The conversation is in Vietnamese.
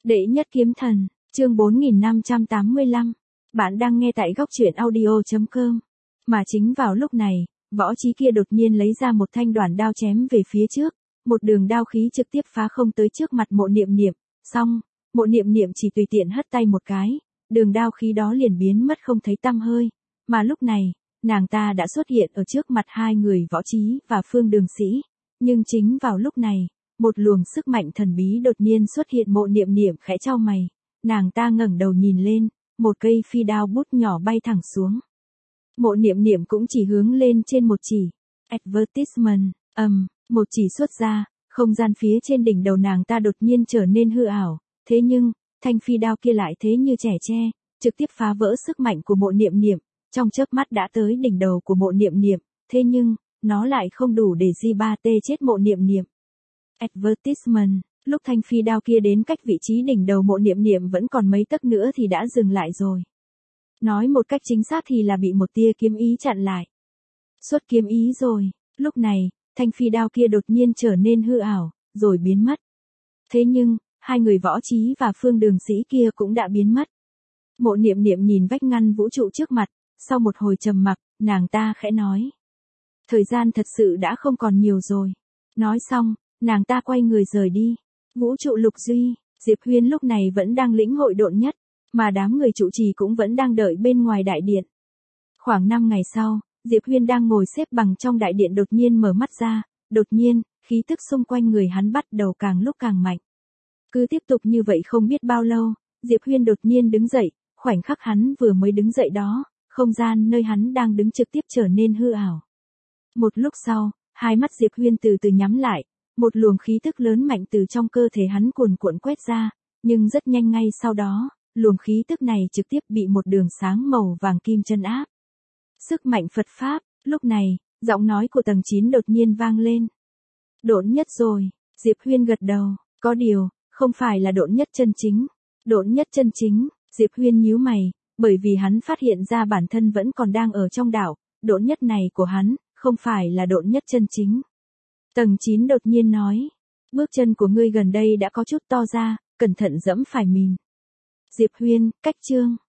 Đệ nhất kiếm thần, chương 4585. Bạn đang nghe tại góc truyện audio.com. Mà chính vào lúc này, Võ Trí kia đột nhiên lấy ra một thanh đoản đao chém về phía trước, một đường đao khí trực tiếp phá không tới trước mặt Mộ Niệm Niệm, xong, Mộ Niệm Niệm chỉ tùy tiện hất tay một cái, đường đao khí đó liền biến mất không thấy tăm hơi, mà lúc này, nàng ta đã xuất hiện ở trước mặt hai người Võ Trí và Phương Đường Sĩ, nhưng chính vào lúc này, một luồng sức mạnh thần bí đột nhiên xuất hiện. Mộ Niệm Niệm khẽ chau mày, nàng ta ngẩng đầu nhìn lên, một cây phi đao bút nhỏ bay thẳng xuống. Mộ Niệm Niệm cũng chỉ hướng lên trên một chỉ. Advertisement, một chỉ xuất ra, không gian phía trên đỉnh đầu nàng ta đột nhiên trở nên hư ảo, thế nhưng, thanh phi đao kia lại thế như trẻ tre, trực tiếp phá vỡ sức mạnh của Mộ Niệm Niệm, trong chớp mắt đã tới đỉnh đầu của Mộ Niệm Niệm, thế nhưng, nó lại không đủ để G3T chết Mộ Niệm Niệm. Advertisement, lúc thanh phi đao kia đến cách vị trí đỉnh đầu Mộ Niệm Niệm vẫn còn mấy tấc nữa thì đã dừng lại rồi. Nói một cách chính xác thì là bị một tia kiếm ý chặn lại. Xuất kiếm ý rồi, lúc này, thanh phi đao kia đột nhiên trở nên hư ảo, rồi biến mất. Thế nhưng, hai người Võ Trí và Phương Đường Sĩ kia cũng đã biến mất. Mộ Niệm Niệm nhìn vách ngăn vũ trụ trước mặt, sau một hồi trầm mặc, nàng ta khẽ nói. Thời gian thật sự đã không còn nhiều rồi. Nói xong, nàng ta quay người rời đi. Vũ trụ lục duy, Diệp Huyên lúc này vẫn đang lĩnh hội độn nhất, mà đám người trụ trì cũng vẫn đang đợi bên ngoài đại điện. Khoảng 5 ngày sau, Diệp Huyên đang ngồi xếp bằng trong đại điện đột nhiên mở mắt ra, đột nhiên, khí tức xung quanh người hắn bắt đầu càng lúc càng mạnh. Cứ tiếp tục như vậy không biết bao lâu, Diệp Huyên đột nhiên đứng dậy, khoảnh khắc hắn vừa mới đứng dậy đó, không gian nơi hắn đang đứng trực tiếp trở nên hư ảo. Một lúc sau, hai mắt Diệp Huyên từ từ nhắm lại, một luồng khí tức lớn mạnh từ trong cơ thể hắn cuồn cuộn quét ra, nhưng rất nhanh ngay sau đó, luồng khí tức này trực tiếp bị một đường sáng màu vàng kim trấn áp. Sức mạnh Phật Pháp, lúc này, giọng nói của tầng 9 đột nhiên vang lên. Độn nhất rồi, Diệp Huyên gật đầu, có điều, không phải là độn nhất chân chính. Độn nhất chân chính, Diệp Huyên nhíu mày, bởi vì hắn phát hiện ra bản thân vẫn còn đang ở trong đảo, độn nhất này của hắn, không phải là độn nhất chân chính. Tầng 9 đột nhiên nói, bước chân của ngươi gần đây đã có chút to ra, cẩn thận dẫm phải mìn. Diệp Huyên, cách chương.